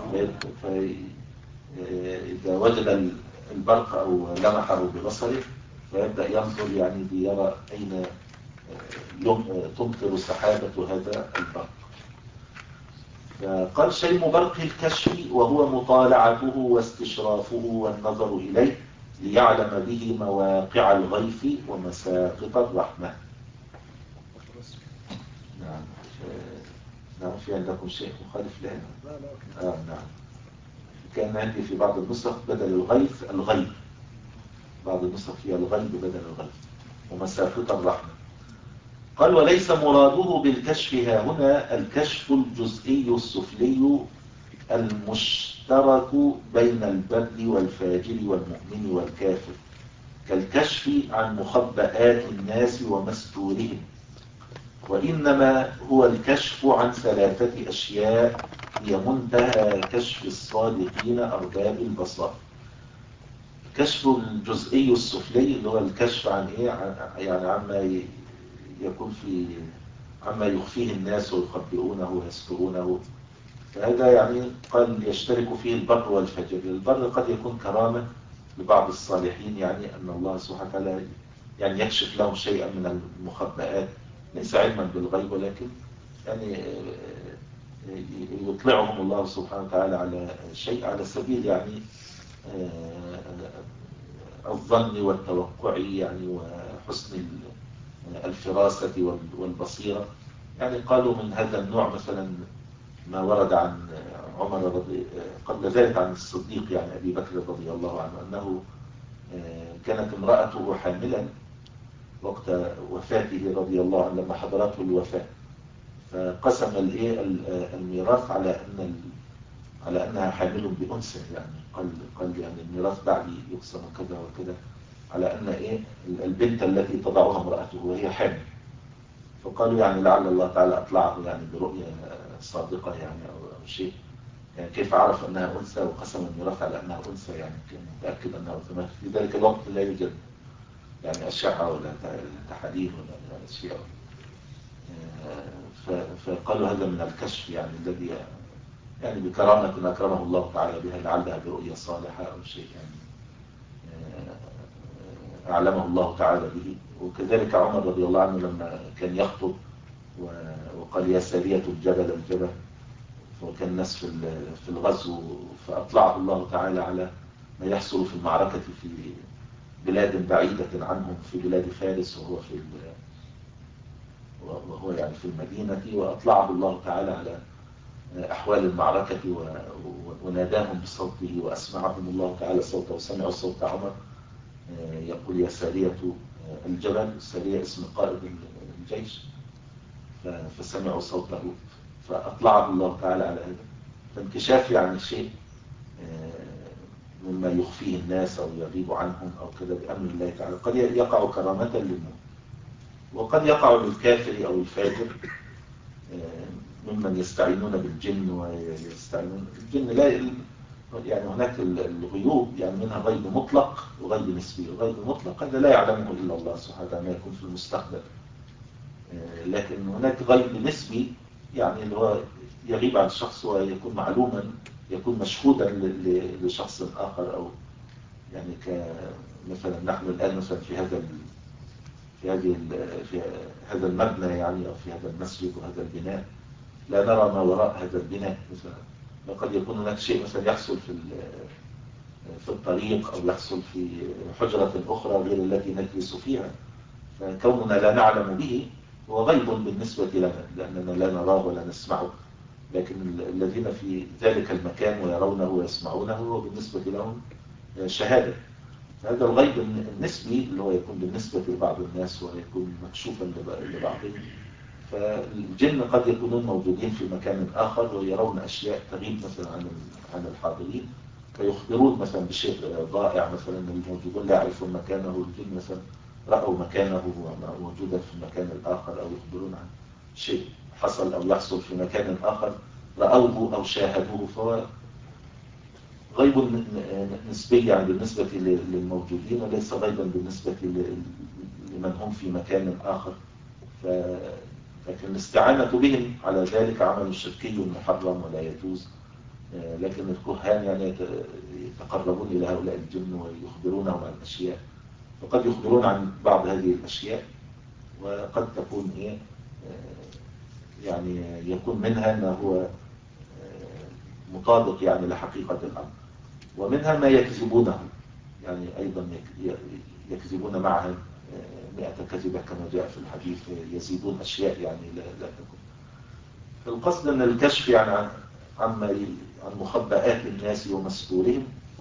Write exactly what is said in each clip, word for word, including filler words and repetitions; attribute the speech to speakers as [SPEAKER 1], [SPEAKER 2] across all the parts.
[SPEAKER 1] فإذا وجد البرق أو لمحه ببصره فيبدأ ينظر يعني ليرى أين تمطر سحابة هذا البرق. فقال شيم برق الكشف وهو مطالعته واستشرافه والنظر إليه ليعلم به مواقع الغيث ومساقط الرحمة. نعم. نعم. في عندكم شيء مخالف لهذا؟ آه نعم. كان عندي في بعض النسخ بدل الغيث الغيب، بعض النسخ فيها الغيب بدل الغيث ومساقط الرحمة. قال وليس مراده بالكشف ها هنا الكشف الجزئي السفلي المشترك بين البر والفاجر والمؤمن والكافر كالكشف عن مخبئات الناس ومستورهم، وإنما هو الكشف عن ثلاثة أشياء هي منتهى كشف الصادقين أرباب البصر. الكشف الجزئي السفلي اللي هو الكشف عن إيه؟ يعني عما يكون في عما يخفيه الناس ويخبئونه ويسترونه، فهذا يعني قال يشترك فيه البر والفجر. البر قد يكون كرامة لبعض الصالحين، يعني أن الله سبحانه وتعالى يعني يكشف لهم شيئا من المخبئات ليس علما بالغيب، ولكن يعني يطلعهم الله سبحانه وتعالى على شيء على سبيل يعني الظن والتوقع يعني وحسن الفراسة والبصيرة. يعني قالوا من هذا النوع مثلا ما ورد عن عمر رضي قبل ذلك عن الصديق يعني أبي بكر رضي الله عنه أنه كانت امرأته حاملا وقت وفاته رضي الله عنه لما حضرته الوفاة، فقسم الايه الميراث على ان على انها حامل بأنثى، يعني قال قال يعني الميراث بعدي يقسم كذا وكذا على ان ايه البنت التي تضعها امرأته وهي حامل. فقالوا يعني لعل الله تعالى اطلعه يعني برؤية صادقة يعني او شيء، يعني كيف عرف انها انثى وقسم الميراث على انها انثى، يعني كان متاكد انها انثى. في ذلك الوقت لا يوجد يعني اشعه ولا تحاليل ولا اشياء، فقالوا هذا من الكشف يعني الذي يعني بكرامة أكرمه الله تعالى بها لعلها برؤية صالحة أو شيء يعني أعلمه الله تعالى به. وكذلك عمر رضي الله عنه لما كان يخطب وقال يا سارية الجبل الجبل، وكان الناس في الغزو فأطلعه الله تعالى على ما يحصل في المعركة في بلاد بعيدة عنهم في بلاد فارس وهو في وهو يعني في المدينة، وأطلعه الله تعالى على أحوال المعركة وناداهم بصوته وأسمعهم الله تعالى صوته وسمعوا صوت عمر يقول يا سارية الجبل. السارية اسم قائد الجيش، فسمعوا صوته فأطلعه الله تعالى على هذا. فانكشاف يعني شيء مما يخفيه الناس أو يغيب عنهم أو كذا بأمر الله تعالى قد يقع كرامة للمؤمن، وقد يقع للكافر أو الفاجر ممن يستعينون بالجن ويستعينون الجن. لا يعني هناك الغيوب يعني منها غيب مطلق وغيب نسبي. الغيب المطلق هذا لا يعلمه إلا الله سبحانه وتعالى ما يكون في المستقبل، لكن هناك غيب نسبي يعني اللي هو يغيب عن الشخص ويكون معلوما، يكون مشهودا لشخص آخر، أو يعني كمثلا نحن الآن مثلا في هذا في هذه في هذا المبنى يعني أو في هذا المسجد وهذا البناء لا نرى ما وراء هذا البناء مثلا. وقد يكون هناك شيء مثلا يحصل في في الطريق أو يحصل في حجرة أخرى غير التي نجلس فيها، فكوننا لا نعلم به هو غيب بالنسبة لنا لأننا لا نراه ولا نسمعه، لكن الذين في ذلك المكان ويرونه ويسمعونه هو بالنسبة لهم شهادة. هذا الغيب النسبي اللي هو يكون بالنسبة لبعض الناس ويكون مكشوفا لبعضهم. فالجن قد يكونون موجودين في مكان آخر ويرون أشياء تغيب مثلا عن عن الحاضرين، فيخبرون مثلا بشيء ضائع مثلا الموجودون لا يعرفون مكانه، الجن مثلا رأوا مكانه موجودا في المكان الآخر، أو يخبرون عن شيء حصل أو يحصل في مكان آخر رأوه أو شاهدوه. فهو غيب نسبي يعني بالنسبة للموجودين وليس غيبا بالنسبة لمن هم في مكان آخر. ف... لكن الاستعانة بهم على ذلك عمل شركي محرم ولا يجوز، لكن الكهان يعني يتقربون إلى هؤلاء الجن ويخبرونهم عن الأشياء، وقد يخبرون عن بعض هذه الأشياء، وقد تكون إيه يعني يكون منها ما هو مطابق يعني لحقيقة الأمر، ومنها ما يكذبونه، يعني أيضا يكذبون معها مئة كذبة كما جاء في الحديث، يزيدون أشياء يعني لا, لا تكون. فالقصد أن الكشف يعني عن عن, عن مخبئات الناس ومستورهم،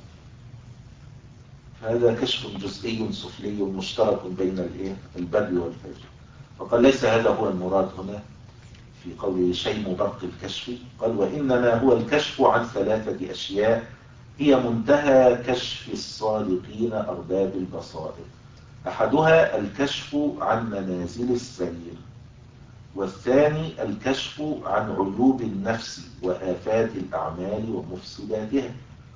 [SPEAKER 1] هذا كشف جزئي سفلي مشترك بين الايه البر والفجر. فقال ليس هذا هو المراد هنا في قوله شيء برق الكشف، قال وإنما هو الكشف عن ثلاثة أشياء هي منتهى كشف الصادقين أرباب البصائر. أحدها الكشف عن منازل السير، والثاني الكشف عن عيوب النفس وآفات الأعمال ومفسداتها،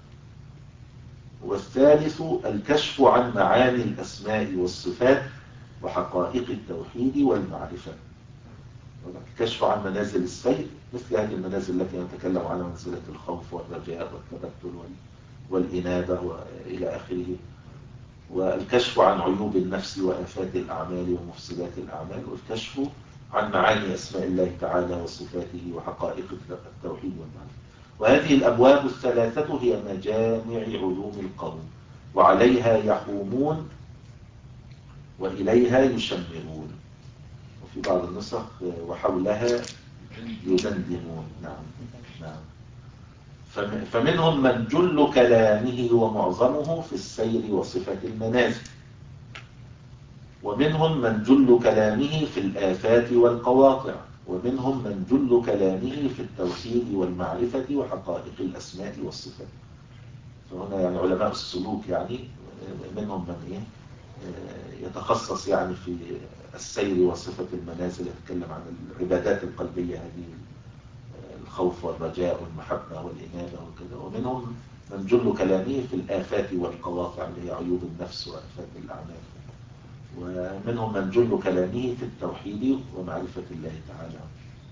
[SPEAKER 1] والثالث الكشف عن معاني الأسماء والصفات وحقائق التوحيد والمعرفة. الكشف عن منازل السير مثل هذه المنازل التي نتكلم عنها، منزلة الخوف والرجاء والتبتل والإنابة وإلى آخره. والكشف عن عيوب النفس وآفات الأعمال ومفسدات الأعمال، والكشف عن معاني أسماء الله تعالى وصفاته وحقائق التوحيد والمعرفة. وهذه الأبواب الثلاثة هي مجامع علوم القوم، وعليها يحومون وإليها يشمرون، وفي بعض النسخ وحولها يدندنون. نعم نعم. فمنهم من جل كلامه ومعظمه في السير وصفة المنازل، ومنهم من جل كلامه في الآفات والقواطع، ومنهم من جل كلامه في التوحيد والمعرفة وحقائق الأسماء والصفات. فهنا يعني علماء السلوك يعني منهم من إيه يتخصص يعني في السير وصفة المنازل، يتكلم عن العبادات القلبية هذه، الخوف والرجاء والمحبة والإنابة وكذا. ومنهم من جل كلامه في الآفات والقواطع اللي هي عيوب النفس وآفات الأعمال. ومنهم من جل كلامه في التوحيد ومعرفة الله تعالى.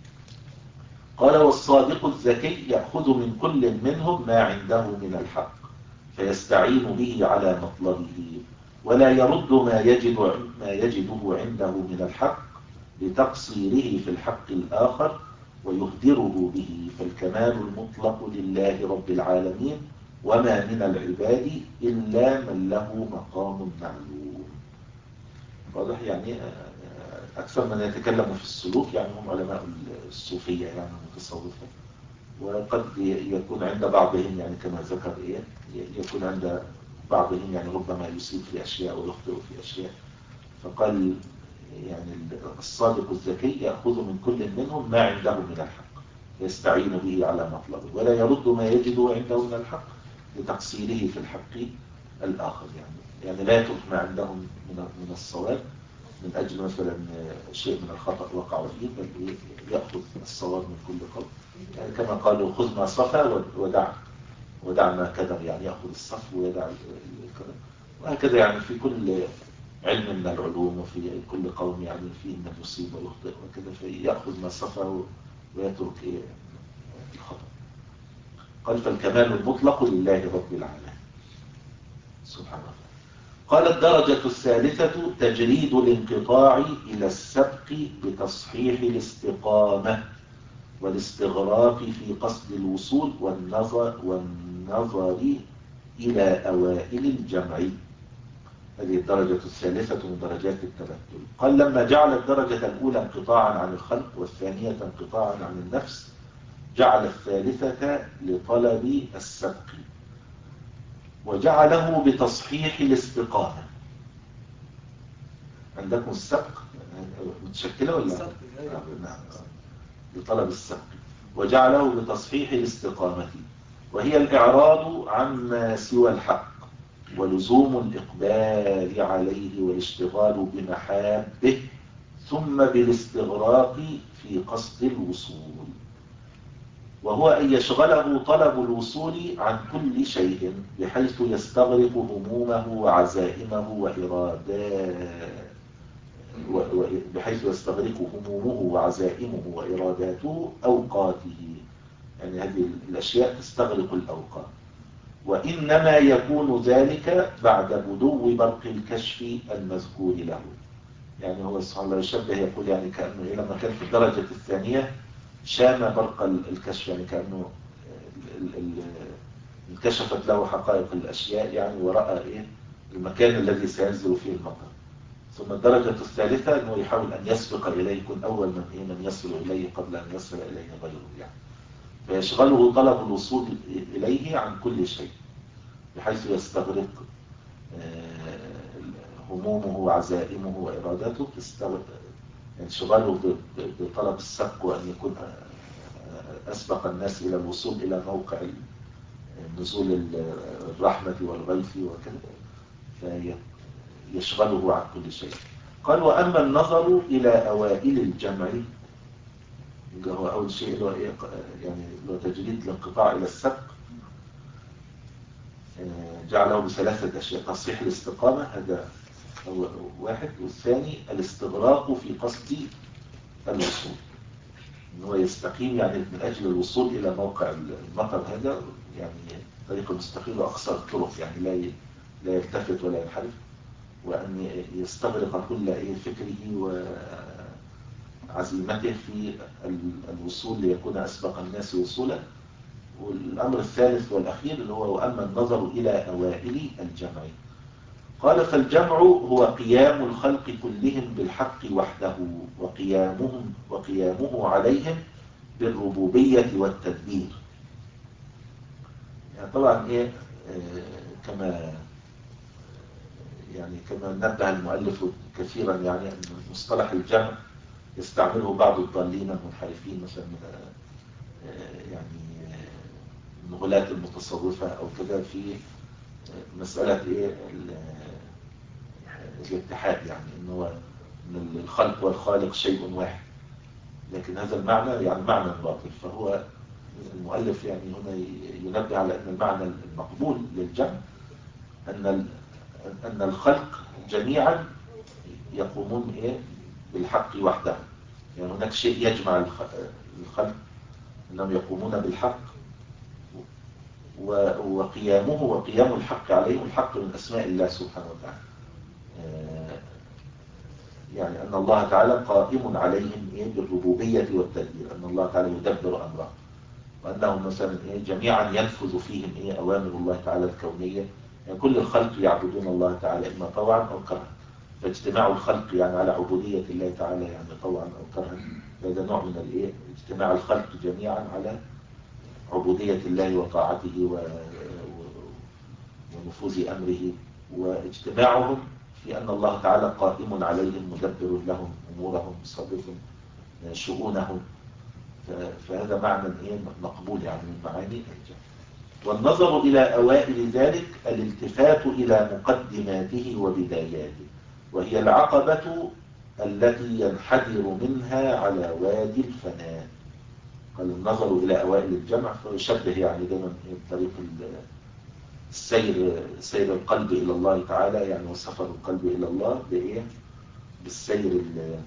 [SPEAKER 1] قال والصادق الذكي يأخذ من كل منهم ما عنده من الحق فيستعين به على مطلبه، ولا يرد ما يجد ما يجده عنده من الحق لتقصيره في الحق الآخر ويهدره به. فالكمال المطلق لله رب العالمين، وما من العباد إلا من له مقام معلوم. واضح؟ يعني أكثر من يتكلم في السلوك يعني هم علماء الصوفية يعني المتصوفة، وقد يكون عند بعضهم يعني كما ذكر إيه يكون عند بعضهم يعني ربما يصيب في أشياء ويخطئ في أشياء. فقال يعني الصادق الذكي يأخذ من كل منهم ما عنده من الحق يستعين به على مطلبه، ولا يرد ما يجده عنده من الحق لتقصيره في الحق الآخر. يعني يعني لا يترك ما عندهم من من الصواب من أجل مثلا شيء من الخطأ وقع فيه، بل يأخذ الصواب من كل قول. يعني كما قالوا خذ ما صفى ودع ودع ما كذب، يعني يأخذ الصف ويدع الكذب. وهكذا يعني في كل علم من العلوم وفي كل قوم يعني فيه من يصيب ويخطئ وكذا، فيأخذ ما صفى ويترك الخطأ. قال فالكمال المطلق لله رب العالمين سبحانه وتعالى. قال الدرجة الثالثة تجريد الانقطاع إلى السبق بتصحيح الاستقامة والاستغراق في قصد الوصول والنظر, والنظر إلى أوائل الجمع. هذه الدرجة الثالثة من درجات التبتل. قال لما جعل الدرجة الأولى انقطاعا عن الخلق والثانية انقطاعا عن النفس، جعل الثالثة لطلب السبق وجعله بتصحيح الاستقامة. عندكم السبق متشكلة ولا لا؟ نعم، لطلب السبق. وجعله بتصحيح الاستقامة، وهي الإعراض عما سوى الحق ولزوم الإقبال عليه والاشتغال بمحابه، ثم بالاستغراق في قصد الوصول، وهو أن يشغله طلب الوصول عن كل شيء بحيث يستغرق همومه وعزائمه وإراداته بحيث يستغرق همومه وعزائمه وإراداته أوقاته يعني هذه الأشياء تستغرق الأوقات. وإنما يكون ذلك بعد بدو برق الكشف المذكور له. يعني هو سبحانه الله يشبه يقول يعني كأنه لما كان في الدرجة الثانية شام برق الكشف، يعني كأنه انكشفت له حقائق الأشياء يعني، ورأى إيه المكان الذي سينزل فيه المطر. ثم الدرجة الثالثة أنه يحاول أن يسبق إليه، يكون أول من إيه من يصل إليه قبل أن يصل إليه غيره يعني. فيشغله طلب الوصول إليه عن كل شيء، بحيث يستغرق همومه وعزائمه وإرادته، انشغاله بطلب السبق وأن يكون أسبق الناس إلى الوصول إلى موقع نزول الرحمة والغيث وكذا، فيشغله عن كل شيء. قال وأما النظر إلى أوائل الجمع، هو أول شيء له يعني له تجريد الانقطاع إلى السبق، جعله بثلاثة أشياء: تصحيح الاستقامة، هذا واحد، والثاني الاستغراق في قصد الوصول، إن هو يستقيم يعني من أجل الوصول إلى موقع المطر، هذا يعني طريق المستقيم وأقصر الطرق، يعني لا لا يلتفت ولا ينحرف، وأن يستغرق كل فكره وعزيمته في الوصول ليكون أسبق الناس وصولا. والأمر الثالث والأخير اللي هو وأما النظر إلى أوائل الجمع، قال فالجمع هو قيام الخلق كلهم بالحق وحده، وقيامهم وقيامه عليهم بالربوبية والتدبير. يعني طبعا إيه آه كما يعني كما نبه المؤلف كثيرا، يعني أن مصطلح الجمع يستعمله بعض الضالين المنحرفين مثلا من آه يعني من غلاة المتصوفة أو كذا في مسألة إيه الاتحاد، يعني إنه إن الخلق والخالق شيء واحد، لكن هذا المعنى يعني معنى باطل. فهو المؤلف يعني هنا ينبه على أن المعنى المقبول للجمع أن أن الخلق جميعا يقومون إيه بالحق وحده، يعني هناك شيء يجمع الخلق أنهم يقومون بالحق، وقيامه وقيام الحق عليهم، الحق من أسماء الله سبحانه وتعالى، يعني أن الله تعالى قائم عليهم إيه بالربوبية والتدبير، أن الله تعالى يدبر أمره، وأنهم مثلا إيه جميعا ينفذ فيهم إيه أوامر الله تعالى الكونية. يعني كل الخلق يعبدون الله تعالى إما طوعا أو كرها، فاجتماع الخلق يعني على عبودية الله تعالى يعني طوعا أو كرها، هذا نوع من الإيه اجتماع الخلق جميعا على عبودية الله وطاعته و... ونفوذ أمره، واجتماعهم في أن الله تعالى قائم عليهم مدبر لهم أمورهم مصرف شؤونهم. فهذا معنى إيه مقبول يعني من معاني الجمع. والنظر إلى أوائل ذلك الالتفات إلى مقدماته وبداياته، وهي العقبة التي ينحدر منها على وادي الفناء. قال النظر إلى أوائل الجمع فيشبه يعني دائما طريق السير، سير القلب إلى الله تعالى يعني، وسفر القلب إلى الله بإيه بالسير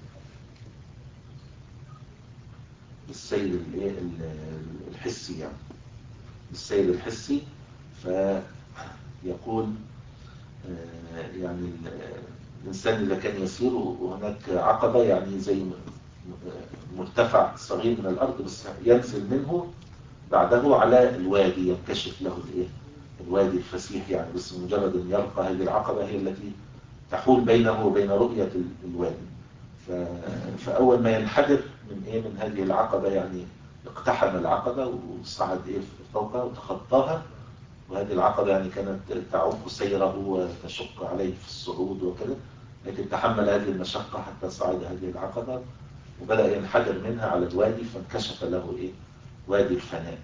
[SPEAKER 1] بالسير الحسي، يعني بالسير الحسي. فيقول يعني الإنسان إذا كان يسير وهناك عقبة يعني زي مرتفع صغير من الأرض، بس ينزل منه بعده على الوادي، ينكشف له الإيه الوادي الفسيح يعني، بس مجرد أن يرقى هذه العقبة هي التي تحول بينه وبين رؤية الوادي. فأول ما ينحدر من إيه من هذه العقبة يعني اقتحم العقبة وصعد إيه فوقها وتخطاها، وهذه العقبة يعني كانت تعوق سيره وتشق عليه في الصعود وكذا، لكن تحمل هذه المشقة حتى صعد هذه العقبة وبدأ ينحدر منها على الوادي، فانكشف له إيه وادي الفناء.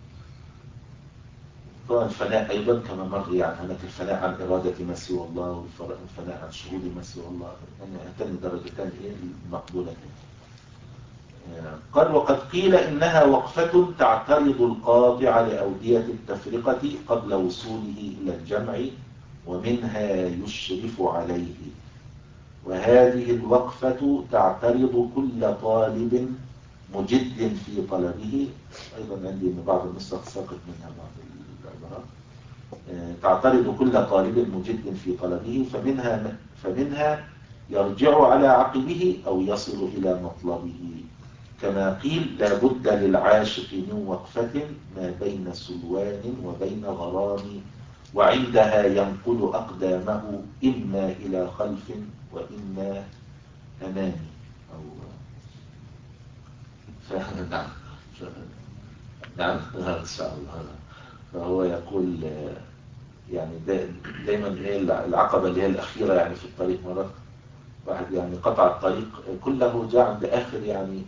[SPEAKER 1] طبعا الفناء أيضا كما مر يعني هناك الفناء عن إرادة ما سوى الله، والفناء عن شهود ما سوى الله، يعني هاتان درجتان إيه المقبولتين. قال وقد قيل إنها وقفة تعترض القاطع لأودية التفرقة قبل وصوله إلى الجمع، ومنها يشرف عليه. وهذه الوقفة تعترض كل طالب مجد في طلبه. أيضا عندي أن بعض النسخ ساقط منها بعض العبارات. تعترض كل طالب مجد في طلبه، فمنها فمنها يرجع على عقبه أو يصل إلى مطلبه. كما قيل: لا بد للعاشق من وقفة ما بين سلوان وبين غرام، وعندها ينقل أقدامه إما إلى خلف وإما أمام. أو نعم نعم إن شاء الله. فهو يقول يعني دائما هي العقبة اللي هي الأخيرة يعني في الطريق. مرات واحد يعني قطع الطريق كله، جاء عند آخر يعني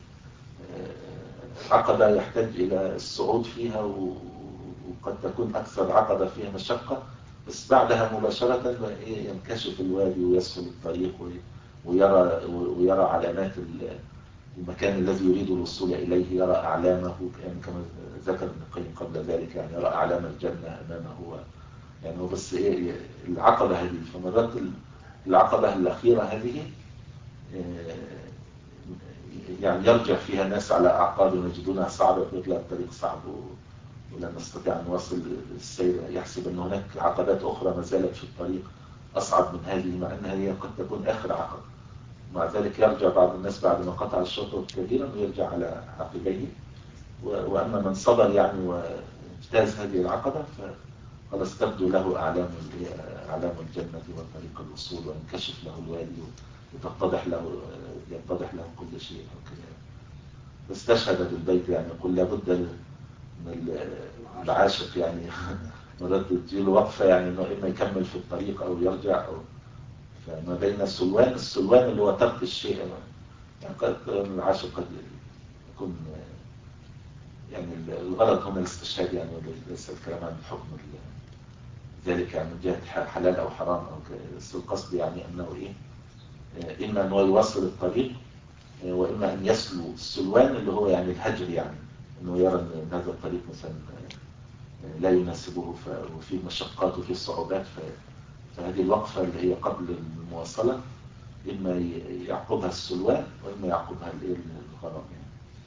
[SPEAKER 1] عقبة يحتاج إلى الصعود فيها، وقد تكون أكثر عقبة فيها مشقة، بس بعدها مباشرة ينكشف الوادي ويسهل الطريق، ويرى ويرى علامات المكان الذي يريد الوصول إليه، يرى أعلامه يعني كما ذكر ابن القيم قبل ذلك، يعني يرى أعلام الجنة أمامه. يعني هو بس إيه العقبة هذه. فمرات العقبة الأخيرة هذه يعني يرجع فيها الناس على أعقابهم يجدونها صعبة، ويطلع الطريق صعب ولا نستطيع أن نواصل السير، يحسب أن هناك عقبات أخرى ما زالت في الطريق أصعب من هذه، مع أنها هي قد تكون آخر عقبة. مع ذلك يرجع بعض الناس بعد ما قطع الشوط كثيرا ويرجع على عقبيه. وأما من صبر يعني واجتاز هذه العقبة فخلاص تبدو له أعلام أعلام الجنة وطريق الوصول، وينكشف له الوادي وتتضح له يتضح له كل شيء وكذا. واستشهد بالبيت يعني يقول لابد من العاشق يعني مرات تجيله وقفة، يعني انه اما يكمل في الطريق او يرجع، او فما بين السلوان السلوان اللي هو ترك الشيء. يعني قد العاشق قد يكون يعني الغرض هنا الاستشهاد، يعني وليس الكلام عن حكم ذلك يعني من جهة حلال او حرام او بس القصد يعني انه ايه اما انه يوصل الطريق، واما ان يسلو السلوان اللي هو يعني الهجر، يعني انه يرى ان هذا الطريق مثلا لا يناسبه وفيه مشقات وفيه صعوبات، فهذه الوقفة اللي هي قبل المواصلة إما يعقبها السلوان وإما يعقبها الغرام يعني.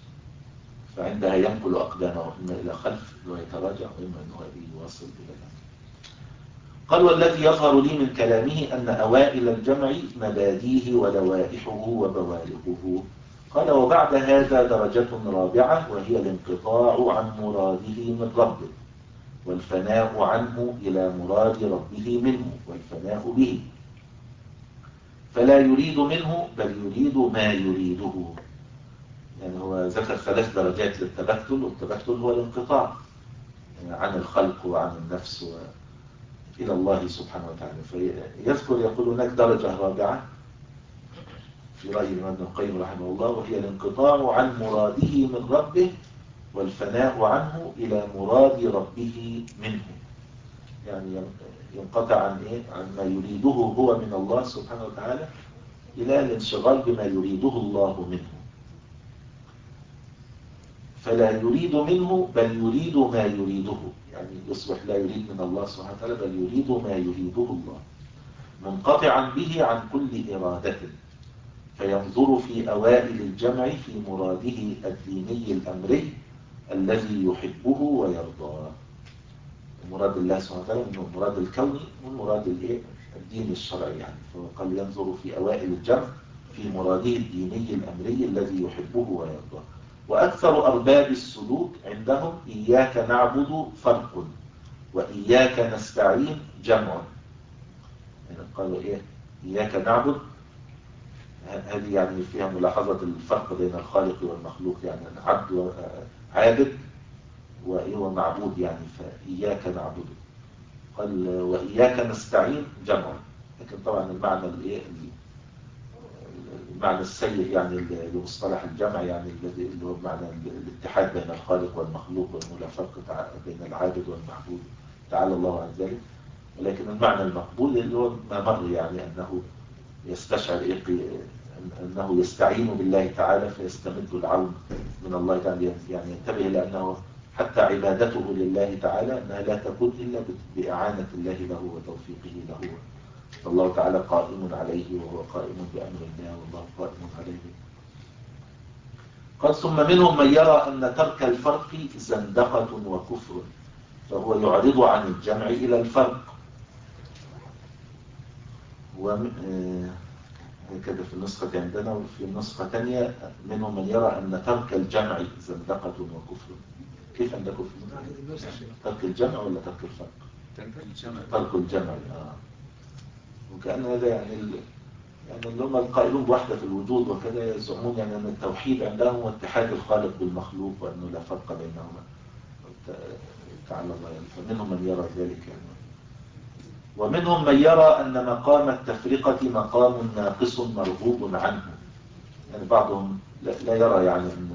[SPEAKER 1] فعندها ينقل أقدامه إما إلى خلف ويتراجع، وإما أنه يواصل إلى الأمام. قال: والذي يظهر لي من كلامه أن أوائل الجمع مباديه ولوائحه وبوالغه. قال: وبعد هذا درجة رابعة، وهي الانقطاع عن مراده من ربه، والفناء عنه إلى مراد ربه منه، والفناء به، فلا يريد منه بل يريد ما يريده. يعني هو ذكر ثلاث درجات للتبتل، والتبتل هو الانقطاع عن الخلق وعن النفس و... إلى الله سبحانه وتعالى. فيذكر يقول هناك درجة رابعة في رأي الإمام ابن القيم رحمه الله، وهي الانقطاع عن مراده من ربه، والفناء عنه إلى مراد ربه منه. يعني ينقطع عن إيه؟ عن ما يريده هو من الله سبحانه وتعالى إلى الانشغال بما يريده الله منه. فلا يريد منه بل يريد ما يريده، يعني يصبح لا يريد من الله سبحانه وتعالى بل يريد ما يريده الله، منقطعا به عن كل إرادة. فينظر في أوائل الجمع في مراده الديني الأمري الذي يحبه ويرضاه. مراد الله سبحانه وتعالى من المراد الكوني والمراد الايه الديني الشرعي. يعني فقال ينظر في أوائل الجمع في مراده الديني الأمري الذي يحبه ويرضاه. وأكثر أرباب السلوك عندهم إياك نعبد فرق، وإياك نستعين جمع. يعني قالوا إيه إياك نعبد، هذه يعني فيها ملاحظة الفرق بين الخالق والمخلوق، يعني عبد عابد ومعبود، يعني فإياك نعبد. قال وإياك نستعين جمع، لكن طبعا المعنى الايه المعنى السيء يعني لمصطلح الجمع، يعني الذي اللي هو معنى الاتحاد بين الخالق والمخلوق، ولا فرق بين العابد والمعبود، تعالى الله عن ذلك. ولكن المعنى المقبول اللي هو ما مر، يعني أنه يستشعر إيه أنه يستعين بالله تعالى فيستمد العون من الله تعالى. يعني ينتبه لأنه حتى عبادته لله تعالى أنها لا تكون إلا بإعانة الله له وتوفيقه له. فالله تعالى قائم عليه وهو قائم بأمر الله، والله قائم عليه. قال ثم منهم من يرى أن ترك الفرق زندقة وكفر، فهو يعرض عن الجمع إلى الفرق. وهكذا في النسخة عندنا، وفي النسخة تانية منهم من يرى أن ترك الجمع زندقة وكفر. كيف عندكم في النسخة؟ ترك الجمع ولا ترك الفرق؟ ترك الجمع. ترك الجمع آه. وكأن هذا يعني ال... يعني اللي هم القائلون بوحدة الوجود وكذا يزعمون يعني أن التوحيد عندهم هو اتحاد الخالق بالمخلوق، وأنه لا فرق بينهما تعالى الله يعني. فمنهم من يرى ذلك يعني. ومنهم من يرى أن مقام التفرقة مقام ناقص مرغوب عنه. يعني بعضهم لا يرى يعني أن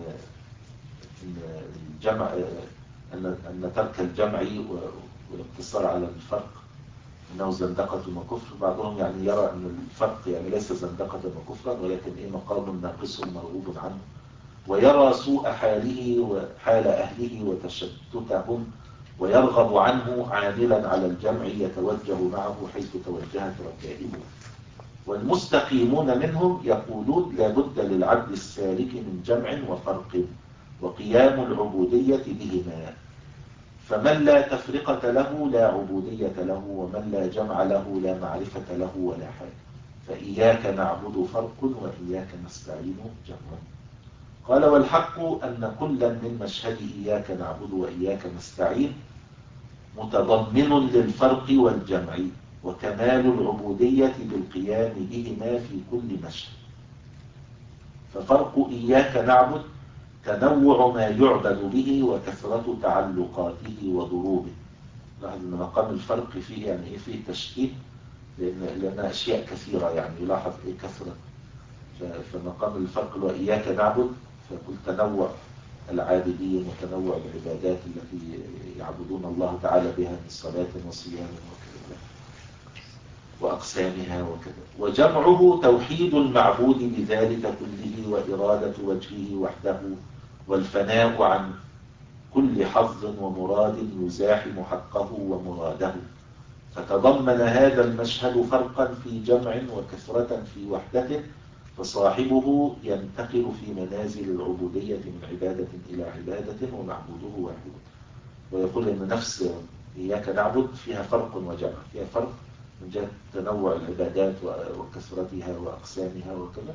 [SPEAKER 1] الجمع أن أن ترك الجمع والاقتصار على الفرق أنه زندقة وكفر. بعضهم يعني يرى أن الفرق يعني ليس زندقة وكفرا، ولكن إيه مقام ناقص مرغوب عنه، ويرى سوء حاله وحال أهله وتشتتهم، ويرغب عنه عاملا على الجمع يتوجه معه حيث توجهت ركائبه. والمستقيمون منهم يقولون لا بد للعبد السالك من جمع وفرق وقيام العبودية بهما، فمن لا تفرقة له لا عبودية له، ومن لا جمع له لا معرفة له ولا حال. فإياك نعبد فرق وإياك نستعين جمع. قال والحق أن كلا من مشهد إياك نعبد وإياك نستعين متضمن للفرق والجمع، وكمال العبودية بالقيام بهما في كل مشهد. ففرق إياك نعبد تنوع ما يعبد به وكثرة تعلقاته وضروبه. لاحظ أن مقام الفرق فيه يعني إيه؟ فيه تشتيت، لأن, لأن أشياء كثيرة يعني يلاحظ إيه كثرة. فمقام الفرق هو إياك نعبد، فيقول تنوع العابدين وتنوع العبادات التي يعبدون الله تعالى بها من صلاة وصيام وكذا وأقسامها وكذا. وجمعه توحيد المعبود بذلك كله وإرادة وجهه وحده والفناء عن كل حظ ومراد يزاحم حقه ومراده. فتضمن هذا المشهد فرقا في جمع وكثرة في وحدته، فصاحبه ينتقل في منازل العبودية من عبادة إلى عبادة ومعبوده واحد. ويقول أن نفس إياك نعبد فيها فرق وجمع، فيها فرق من جهة تنوع العبادات وكثرتها وأقسامها وكذا.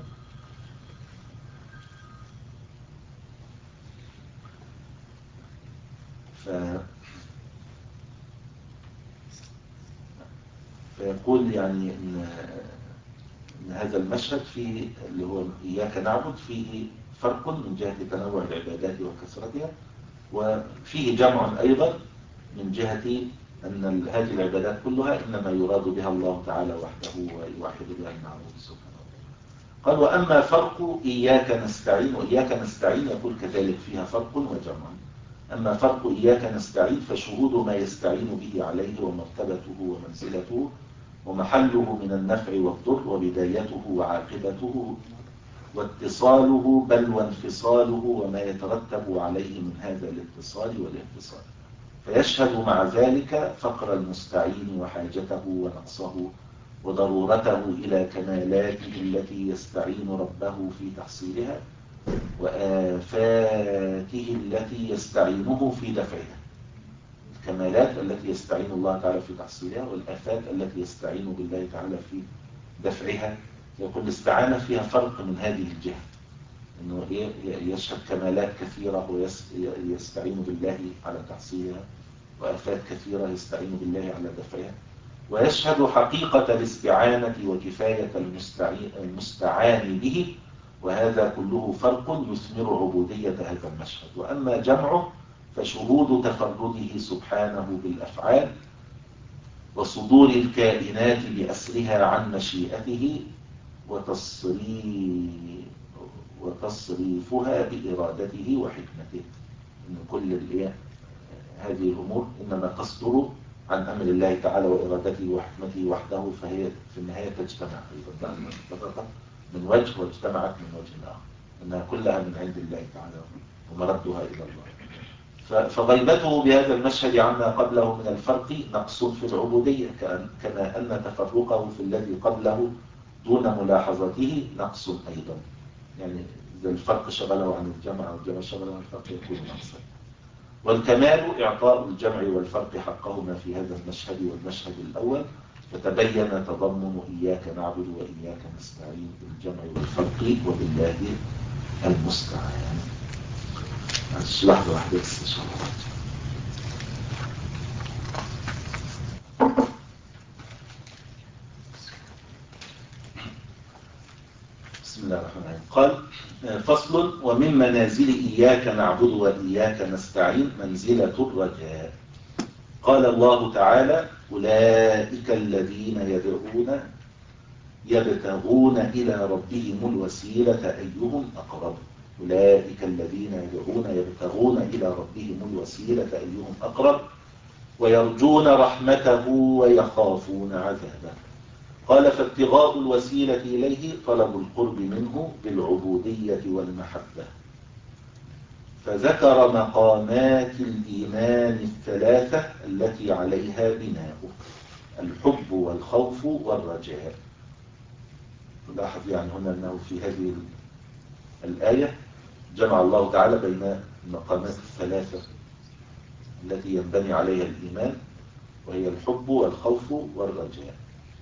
[SPEAKER 1] ف... فيقول يعني إن إن هذا المشهد فيه اللي هو إياك نعبد فيه فرق من جهة تنوع العبادات وكثرتها، وفيه جمع أيضا من جهة أن هذه العبادات كلها إنما يراد بها الله تعالى وحده ويوحد بها المعبود سبحانه وتعالى. قال وأما فرق إياك نستعين وإياك نستعين يقول كذلك فيها فرق وجمع. أما فرق إياك نستعين فشهود ما يستعين به عليه ومرتبته ومنزلته ومحله من النفع والضر وبدايته وعاقبته واتصاله بل وانفصاله وما يترتب عليه من هذا الاتصال والانفصال. فيشهد مع ذلك فقر المستعين وحاجته ونقصه وضرورته إلى كمالاته التي يستعين ربه في تحصيلها وآفاته التي يستعينه في دفعها. الكمالات التي يستعين الله تعالى في تحصيلها والآفات التي يستعين بالله تعالى في دفعها. يقول الاستعانة فيها فرق من هذه الجهة، انه يشهد كمالات كثيرة ويستعين بالله على تحصيلها، وآفات كثيرة يستعين بالله على دفعها، ويشهد حقيقة الاستعانة وكفاية المستعان به، وهذا كله فرق يثمر عبودية هذا المشهد. وأما جمعه فشهود تفرده سبحانه بالأفعال وصدور الكائنات بأسرها عن مشيئته وتصريف وتصريفها بإرادته وحكمته. إن كل هذه الأمور إنما تصدر عن أمر الله تعالى وإرادته وحكمته وحده، فهي في النهاية تجتمع أيضا من وجه واجتمعت من وجه آخر، إنها كلها من عند الله تعالى ومردها إلى الله. فغيبته بهذا المشهد عما قبله من الفرق نقص في العبودية، كما أن تفرقه في الذي قبله دون ملاحظته نقص أيضا. يعني إذا الفرق شغله عن الجمع والجمع شغله عن الفرق يكون نقصا. والكمال إعطاء الجمع والفرق حقهما في هذا المشهد والمشهد الأول، فتبين تضمن إياك نعبد وإياك نستعين بالجمع والفرق وبالله المستعان. لحظة واحدة بس إن شاء الله. بسم الله الرحمن الرحيم. قال فصل: ومن منازل إياك نعبد وإياك نستعين منزلة الرجاء. قال الله تعالى: أولئك الذين يدعون يبتغون إلى ربهم الوسيلة أيهم أقرب. أولئك الذين يدعون يبتغون إلى ربهم الوسيلة أيهم أقرب ويرجون رحمته ويخافون عذابه. قال: فابتغاء الوسيلة إليه طلب القرب منه بالعبودية والمحبة. فذكر مقامات الإيمان الثلاثة التي عليها بناؤه: الحب والخوف والرجاء. لاحظ يعني هنا أنه في هذه الآية جمع الله تعالى بين المقامات الثلاثة التي ينبني عليها الإيمان، وهي الحب والخوف والرجاء.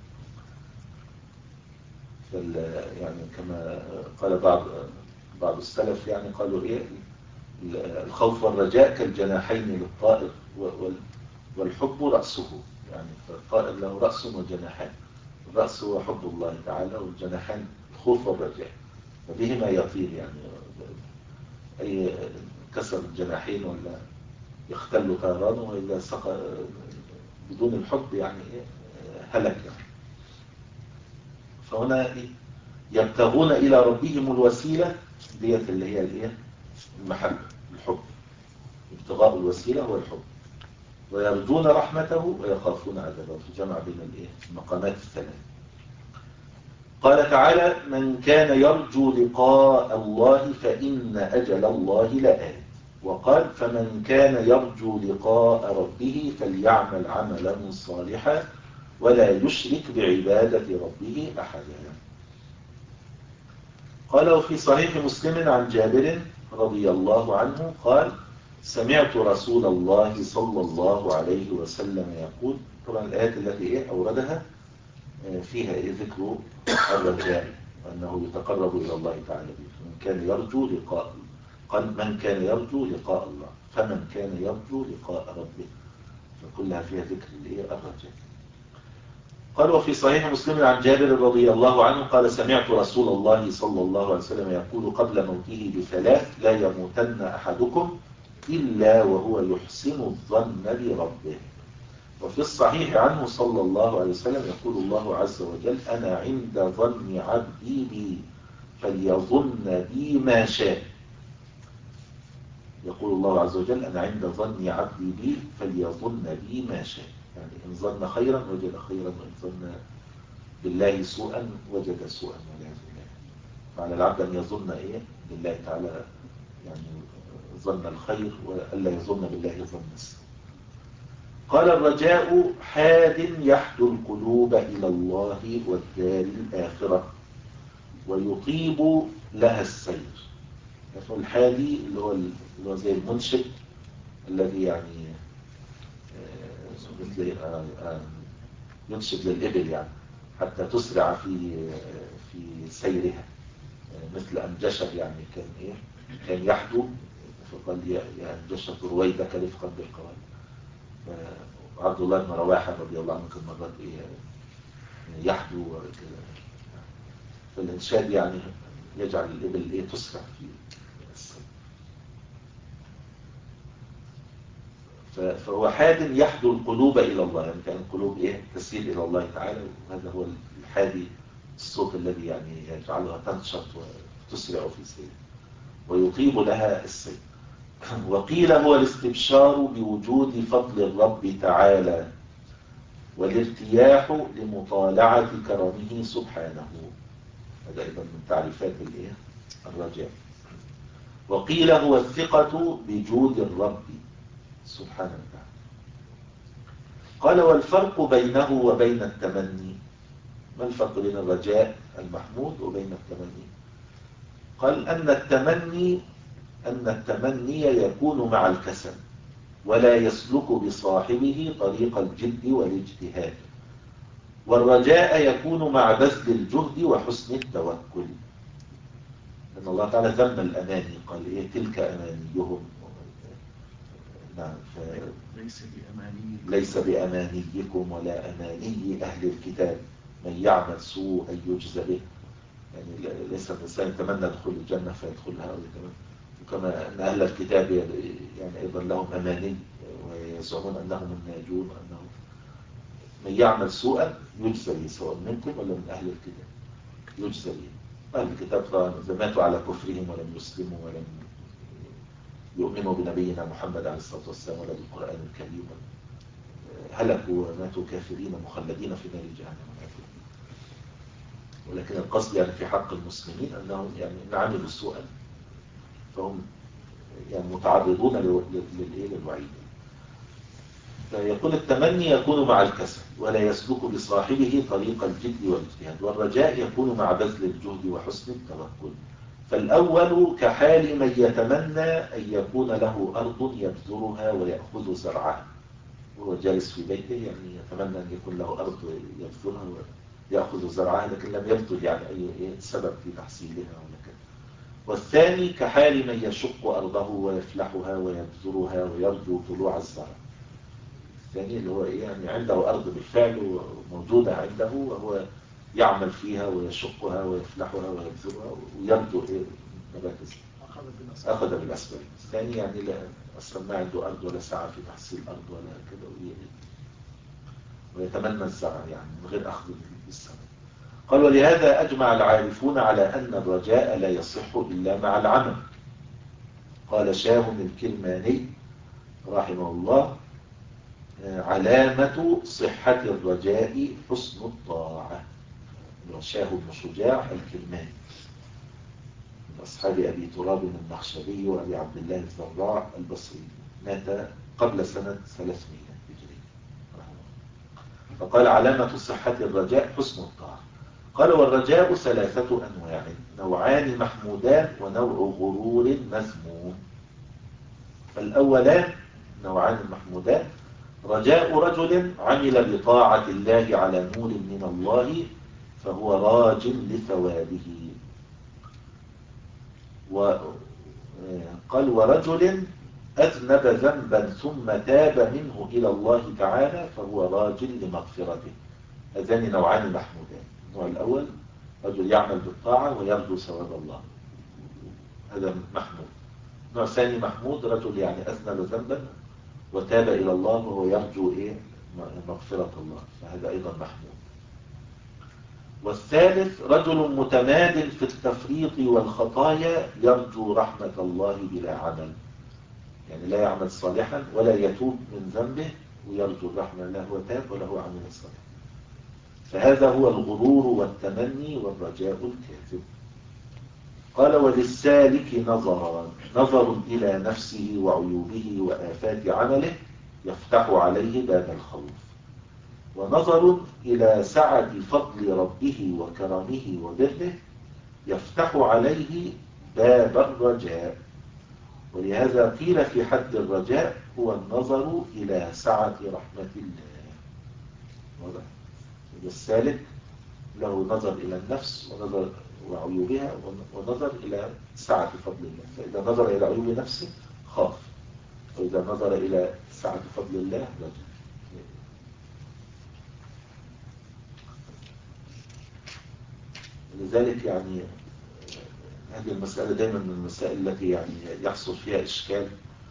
[SPEAKER 1] يعني كما قال بعض بعض السلف، يعني قالوا إيه: الخوف والرجاء كالجناحين للطائر، والحب رأسه. يعني الطائر له رأس وجناحين، الرأس هو حب الله تعالى، والجناحين الخوف والرجاء، فبهما يطير. يعني أي كسر الجناحين ولا يختل طيرانه، وإذا سقى بدون الحب يعني هلك. يعني فهنا يبتغون إلى ربهم الوسيلة ديت اللي هي الايه المحبة، الحب. ابتغاء الوسيلة هو الحب. ويرجون رحمته ويخافون عذابه، في جمع بين الايه المقامات الثلاث. قال تعالى: من كان يرجو لقاء الله فإن أجل الله لآت. وقال: فمن كان يرجو لقاء ربه فليعمل عملا صالحا ولا يشرك بعبادة ربه أحدا. قال: وفي صحيح مسلم عن جابر رضي الله عنه قال: سمعت رسول الله صلى الله عليه وسلم يقول. طبعا الآيات التي إيه أوردها فيها إيه ذكر الرجاء، وأنه يتقرب إلى الله تعالى به. من كان يرجو لقاء، قال: من كان يرجو لقاء الله، فمن كان يرجو لقاء ربه، فكلها فيها ذكر الإيه الرجاء. قال: وفي صحيح مسلم عن جابر رضي الله عنه قال: سمعت رسول الله صلى الله عليه وسلم يقول قبل موته بثلاث: لا يموتن أحدكم إلا وهو يحسن الظن بربه. وفي الصحيح عنه صلى الله عليه وسلم يقول الله عز وجل: أنا عند ظن عبدي بي فليظن بي ما شاء. يقول الله عز وجل: أنا عند ظن عبدي بي فليظن بي ما شاء. يعني إن ظن خيرا وجد خيرا، وإن ظن بالله سوءا وجد سوءا والعياذ بالله. معنى العبد أن يظن إيه بالله تعالى، يعني ظن الخير، وألا يظن بالله ظن السوء. قال: الرجاء حاد يحدو القلوب إلى الله والدار الآخرة ويطيب لها السير. الحادي اللي هو اللي هو زي المنشد الذي يعني مثل ينشد للإبل، يعني حتى تسرع في في سيرها، مثل أنجشة. يعني كان إيه كان يحدو، فقال: يا أنجشة رويدك رفقا بالقوارب. عبد الله بن رواحة رضي الله عنه كان مرات إيه يحدو كده. فالإنشاد يعني يجعل الإبل إيه تسرع في السير. فهو حاد يحدو القلوب إلى الله، يعني كان القلوب إيه تسير إلى الله تعالى، وهذا هو الحادي، الصوت الذي يعني يجعلها تنشط وتسرع في سير ويطيب لها السير. وقيل هو الاستبشار بوجود فضل الرب تعالى والارتياح لمطالعة كرمه سبحانه. هذا أيضا من تعريفات الإيه الرجاء. وقيل هو الثقة بجود الرب سبحانه وتعالى. قال: والفرق بينه وبين التمني. ما الفرق بين الرجاء المحمود وبين التمني؟ قال أن التمني أن التمني يكون مع الكسل ولا يسلك بصاحبه طريق الجد والاجتهاد، والرجاء يكون مع بذل الجهد وحسن التوكل. لأن الله تعالى ذم الأماني، قال إيه تلك أمانيهم. نعم.
[SPEAKER 2] ليس بأماني
[SPEAKER 1] ليس بأمانيكم ولا أماني أهل الكتاب، من يعمل سوء يجزى به. يعني ليس الإنسان يتمنى دخول الجنة فيدخلها أو يتمنى. وكما أن أهل الكتاب يعني أيضا لهم أماني ويزعمون أنهم الناجون، وأنهم من يعمل سوءا يجزى به سواء منكم ولا من أهل الكتاب يجزى به. أهل الكتاب طبعا ماتوا على كفرهم ولم يسلموا ولم يؤمنوا بنبينا محمد عليه الصلاة والسلام ولا بالقرآن الكريم، هلكوا وماتوا كافرين مخلدين في نار جهنم. ولكن القصد يعني في حق المسلمين أنهم يعني إن عملوا سوءا فهم يعني متعرضون للوعيد. فيقول التمني يكون مع الكسل ولا يسلك بصاحبه طريق الجد والاجتهاد، والرجاء يكون مع بذل الجهد وحسن التوكل. فالأول كحال من يتمنى أن يكون له أرض يبذرها ويأخذ زرعها، وهو جالس في بيته يعني يتمنى أن يكون له أرض يبذرها ويأخذ زرعها، لكن لم يبذل يعني أي سبب في تحصيلها ولا كذا. والثاني كحال من يشق أرضه ويفلحها ويبذرها ويرجو طلوع الزرع. الثاني اللي هو إيه يعني عنده أرض بالفعل موجودة عنده وهو يعمل فيها ويشقها ويفلحها ويبذرها ويرجو إيه نبات الزرع. أخذ بالأسباب. الثاني يعني لا أصلا ما عنده أرض ولا سعى في تحصيل أرض ولا كذا ويتمنى الزرع يعني من غير أخذ بالسبب. قال ولهذا أجمع العارفون على أن الرجاء لا يصح إلا مع العمل. قال شاه الكرماني رحمه الله علامة صحة الرجاء حسن الطاعة. شاه بن شجاع الكرماني من أصحاب أبي تراب النخشبي وأبي عبد الله الزراع البصري، مات قبل سنة ثلاثمائة هجرية. فقال علامة صحة الرجاء حسن الطاعة. قال والرجاء ثلاثة أنواع، نوعان محمودان ونوع غرور مذموم. فالأولان نوعان محمودان رجاء رجل عمل بطاعة الله على نور من الله فهو راج لثوابه. وقال ورجل أذنب ذنبا ثم تاب منه إلى الله تعالى فهو راج لمغفرته. هذان نوعان محمودان. النوع الأول رجل يعمل بالطاعة ويرجو ثواب الله، هذا محمود. النوع الثاني محمود رجل يعني أذنب ذنبا وتاب إلى الله وهو يرجو إيه مغفرة الله، فهذا أيضا محمود. والثالث رجل متماد في التفريط والخطايا يرجو رحمة الله بلا عمل، يعني لا يعمل صالحا ولا يتوب من ذنبه ويرجو الرحمة لا هو تاب ولا هو عمل صالح. فهذا هو الغرور والتمني والرجاء الكاذب. قال وللسالك نظران، نظر إلى نفسه وعيوبه وآفات عمله يفتح عليه باب الخوف، ونظر إلى سعة فضل ربه وكرمه وبره يفتح عليه باب الرجاء. ولهذا قيل في حد الرجاء هو النظر إلى سعة رحمة الله. واضح؟ السالك له نظر إلى النفس ونظر وعيوبها ونظر إلى سعة فضل الله، فإذا نظر إلى عيوب نفسه خاف، وإذا نظر إلى سعة فضل الله رجع. لذلك يعني هذه المسألة دائما من المسائل التي يعني يحصل فيها إشكال،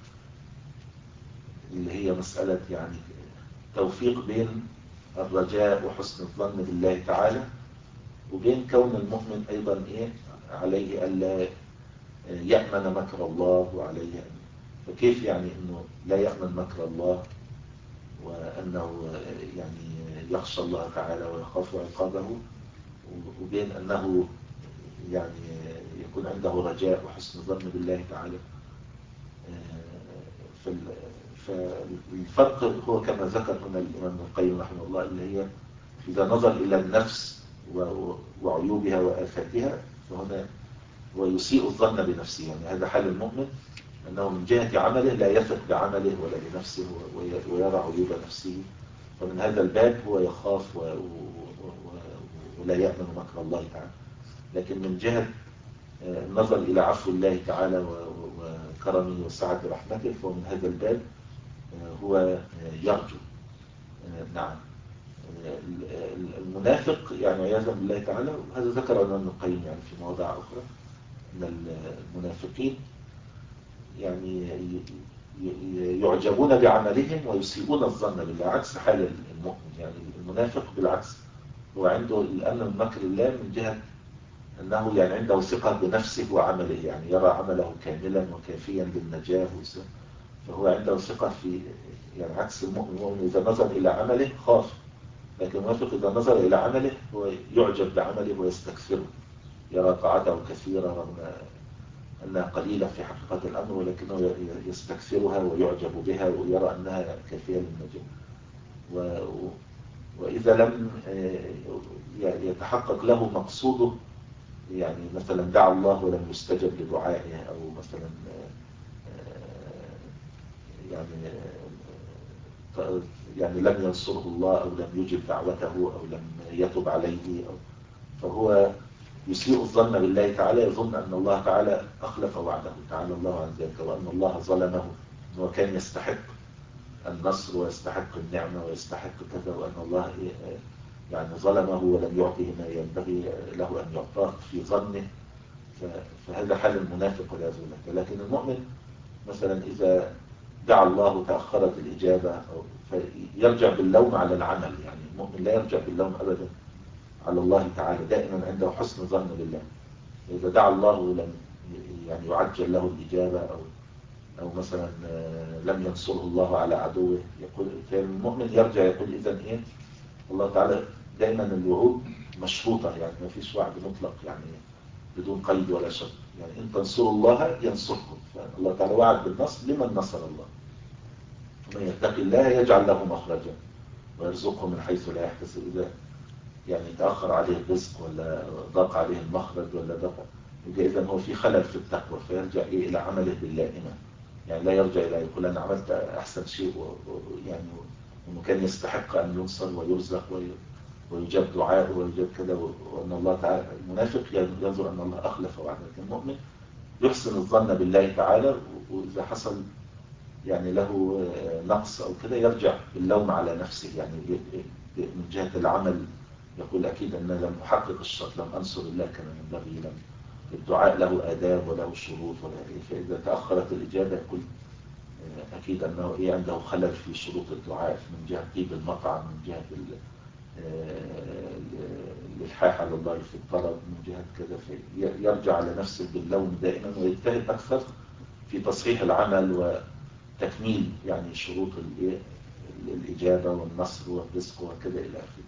[SPEAKER 1] اللي هي مسألة يعني توفيق بين الرجاء وحسن الظن بالله تعالى وبين كون المؤمن أيضا إيه عليه ألا يأمن مكر الله وعليه أن فكيف يعني أنه لا يأمن مكر الله وأنه يعني يخشى الله تعالى ويخاف عقابه، وبين أنه يعني يكون عنده رجاء وحسن ظن بالله تعالى. فالفرق هو كما ذكر هنا الإمام ابن القيم رحمه الله اللي هي إذا نظر إلى النفس وعيوبها وآفاتها فهنا ويسيء الظن بنفسه. يعني هذا حال المؤمن، أنه من جهة عمله لا يثق بعمله ولا بنفسه ويرى عيوب نفسه، ومن هذا الباب هو يخاف ولا يأمن مكر الله تعالى. لكن من جهة النظر إلى عفو الله تعالى وكرمه وسعة رحمته، فمن هذا الباب هو يرجو. نعم. المنافق يعني عياذا بالله تعالى، وهذا ذكر ابن القيم يعني في مواضع أخرى، أن المنافقين يعني يعجبون بعملهم ويسيئون الظن بالله، عكس حال المؤمن. يعني المنافق بالعكس، هو عنده الأمن من مكر الله من جهة أنه يعني عنده ثقة بنفسه وعمله، يعني يرى عمله كاملا وكافيا للنجاة، فهو عنده ثقة في، يعني عكس المؤمن. المؤمن إذا نظر إلى عمله خاف، لكن المنافق إذا نظر إلى عمله هو يعجب بعمله ويستكثره، يرى طاعته كثيرة رغم أنها قليلة في حقيقة الأمر، ولكنه يستكثرها ويعجب بها ويرى أنها كافية للنجاة. و... وإذا لم يتحقق له مقصوده، يعني مثلا دعا الله ولم يستجب لدعائه، أو مثلا يعني يعني لم ينصره الله، أو لم يجب دعوته، أو لم يتب عليه، أو فهو يسيء الظن بالله تعالى، يظن أن الله تعالى أخلف وعده تعالى الله عن ذلك، وأن الله ظلمه، أنه كان يستحق النصر ويستحق النعمة ويستحق كذا، وأن الله يعني ظلمه ولم يعطيه ما ينبغي له أن يعطاه في ظنه. فهذا حال المنافق والعياذ بالله. لكن المؤمن مثلا إذا دعا الله وتأخرت الإجابة، أو فيرجع باللوم على العمل. يعني المؤمن لا يرجع باللوم أبدا على الله تعالى، دائما عنده حسن ظن بالله. إذا دعا الله ولم يعني يعجل له الإجابة، أو أو مثلا لم ينصره الله على عدوه، يقول المؤمن يرجع يقول إذن إيه، الله تعالى دائما الوعود مشروطة، يعني ما فيش وعد مطلق يعني بدون قيد ولا شرط. يعني إن تنصروا الله ينصركم، فالله تعالى وعد بالنصر لمن نصر الله. ومن يتق الله يجعل له مخرجا ويرزقه من حيث لا يحتسب. إذا يعني تأخر عليه الرزق ولا ضاق عليه المخرج ولا ضاق، إذا هو في خلل في التقوى، فيرجع إيه إلى عمله باللائمة. يعني لا يرجع إلى يقول أنا عملت أحسن شيء، ويعني وإنه كان يستحق أن ينصر ويرزق ويجاب دعاء ويجاب كذا، وأن الله تعالى. المنافق ينظر أن الله أخلف وعده. المؤمن يحسن الظن بالله تعالى، وإذا حصل يعني له نقص أو كذا يرجع باللوم على نفسه، يعني من جهة العمل يقول أكيد أن لم أحقق الشرط، لم أنصر الله كما ينبغي، لم الدعاء له آداب وله شروط ولا إيه. فإذا تأخرت الإجابة يقول أكيد أنه إيه عنده خلل في شروط الدعاء، من جهة طيب المطعم، من جهة الإلحاح على الله في الطلب، من جهة كذا. فيرجع على نفسه باللوم دائما، ويجتهد أكثر في تصحيح العمل وتكميل يعني شروط الإجابة والنصر والرزق وكذا إلى آخره.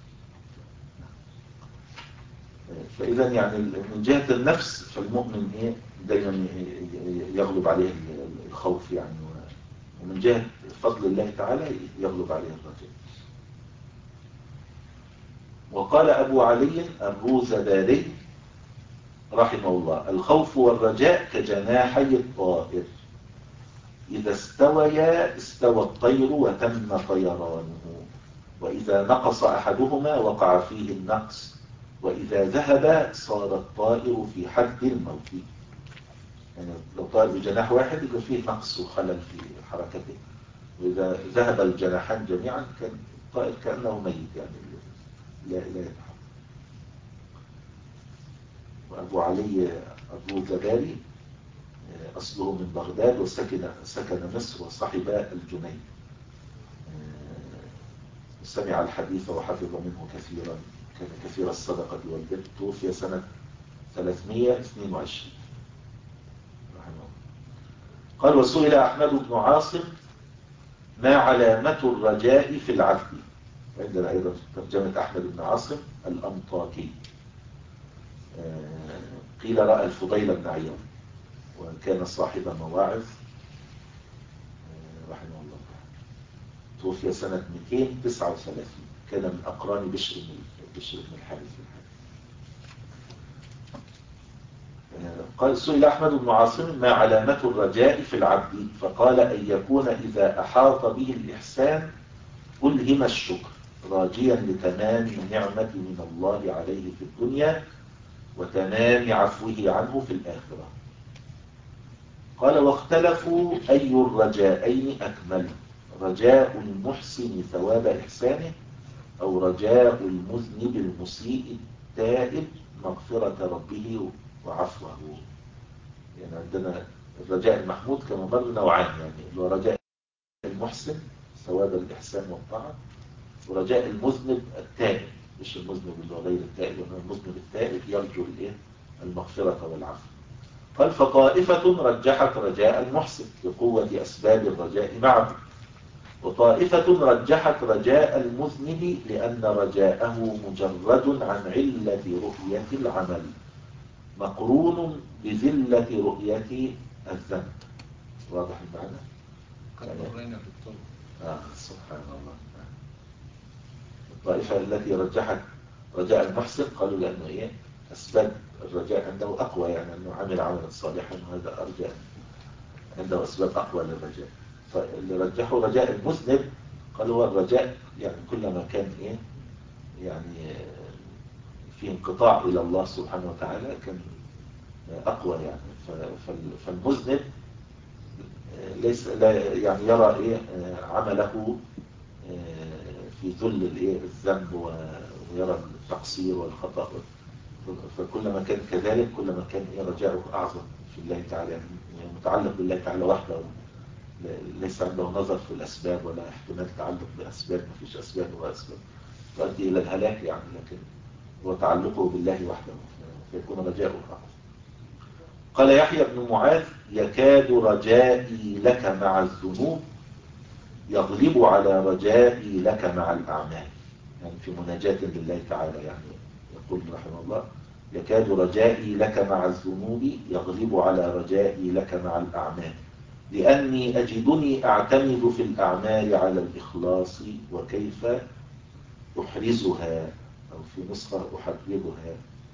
[SPEAKER 1] فإذا يعني من جهة النفس فالمؤمن إيه دايما يغلب عليه الخوف يعني، ومن جهة فضل الله تعالى يغلب عليه الرجاء. وقال أبو علي الروزداري رحمه الله: الخوف والرجاء كجناحي الطائر، إذا استويا استوى الطير وتم طيرانه، وإذا نقص أحدهما وقع فيه النقص، وإذا ذهب صار الطائر في حد الموت. يعني لو طائر بجناح واحد يبقى فيه نقص وخلل في حركته، وإذا ذهب الجناحان جميعا كان الطائر كأنه ميت، يعني لا لا يتحرك. وأبو علي الروزداري أصله من بغداد، وسكن سكن مصر، وصحب الجنيد، سمع الحديث وحفظ منه كثيرا، كان كثير الصدقة والبر. توفي سنة ثلاثمائة واثنين وعشرين رحمه الله. قال: وسئل أحمد بن عاصم: ما علامة الرجاء في العبد؟ عندنا أيضا ترجمة أحمد بن عاصم الأنطاكي. قيل رأى الفضيل بن عياض، وكان صاحب مواعظ رحمه الله. توفي سنة مئتين وتسعة وثلاثين، كان من أقران بشر بن بشر بن الحارث. قال سئل أحمد بن عاصم ما علامة الرجاء في العبد؟ فقال أن يكون إذا أحاط به الإحسان ألهم الشكر راجيا لتمام النعمة من الله عليه في الدنيا وتمام عفوه عنه في الآخرة. قال واختلفوا أي الرجاءين أكمل، رجاء المحسن ثواب إحسانه أو رجاء المذنب المسيء التائب مغفرة ربه وعفوه. يعني عندنا الرجاء المحمود كما مر نوعان، يعني اللي هو رجاء المحسن ثواب الإحسان والطاعة، ورجاء المذنب التائب، مش المذنب اللي هو غير التائب، وإنما المذنب التائب يرجو الايه المغفرة والعفو. قال فطائفة رجحت رجاء المحسن لقوة أسباب الرجاء معه، وطائفة رجحت رجاء المذنب لأن رجاءه مجرد عن علة رؤية العمل مقرون بذلة رؤية الذنب. واضح المعنى؟
[SPEAKER 2] قد مرينا بالطرق.
[SPEAKER 1] آه سبحان الله. الطائفة التي رجحت رجاء المحسن قالوا لأنه إيه أسباب الرجاء عنده أقوى، يعني أنه عمل عملا صالحا وهذا أرجى، عنده أسباب أقوى للرجاء. فاللي رجحوا رجاء المذنب قالوا هو الرجاء يعني كلما كان إيه يعني في انقطاع إلى الله سبحانه وتعالى كان أقوى يعني. فالمذنب ليس لا يعني يرى إيه عمله في ذل الإيه الذنب ويرى التقصير والخطأ، فكلما كان كذلك كلما كان إيه رجاؤه أعظم في الله تعالى، يعني متعلق بالله تعالى وحده، ليس عنده نظر في الأسباب ولا احتمال تعلق بأسباب، ما فيش أسباب وأسباب تؤدي إلى الهلاك يعني، لكن هو تعلقه بالله وحده فيكون رجاؤه أعظم. قال يحيى بن معاذ يكاد رجائي لك مع الذنوب يغلب على رجائي لك مع الأعمال، يعني في مناجاة لله تعالى يعني يقول رحمه الله يكاد رجائي لك مع الذنوب يغلب على رجائي لك مع الأعمال لأني أجدني أعتمد في الأعمال على الإخلاص وكيف أحرزها، أو في نسخة أحرزها،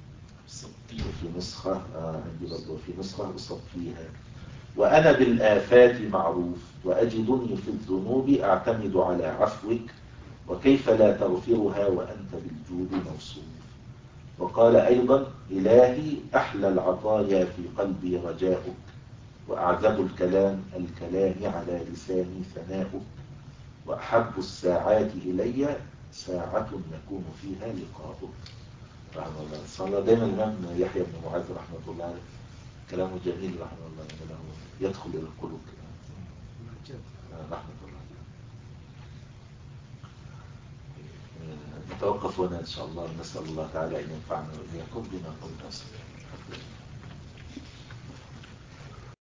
[SPEAKER 1] في نسخة آه عندي برضه في نسخة أصفيها، وأنا بالآفات معروف وأجدني في الذنوب أعتمد على عفوك وكيف لا تغفرها وأنت بالجود موصوف. وقال أيضا إلهي أحلى العطايا في قلبي رجاؤك وأعذب الكلام الكلام على لساني ثناؤك وأحب الساعات إلي ساعة يكون فيها لقاؤك. رحمه الله. صلى الله دائما الإمام يحيى بن معاذ رحمه الله عليه كلامه جميل رحمه الله، له يدخل إلى القلوب رحمه الله. نتوقف هنا إن شاء الله، نسأل الله تعالى أن ينفعنا وإياكم بما قلنا.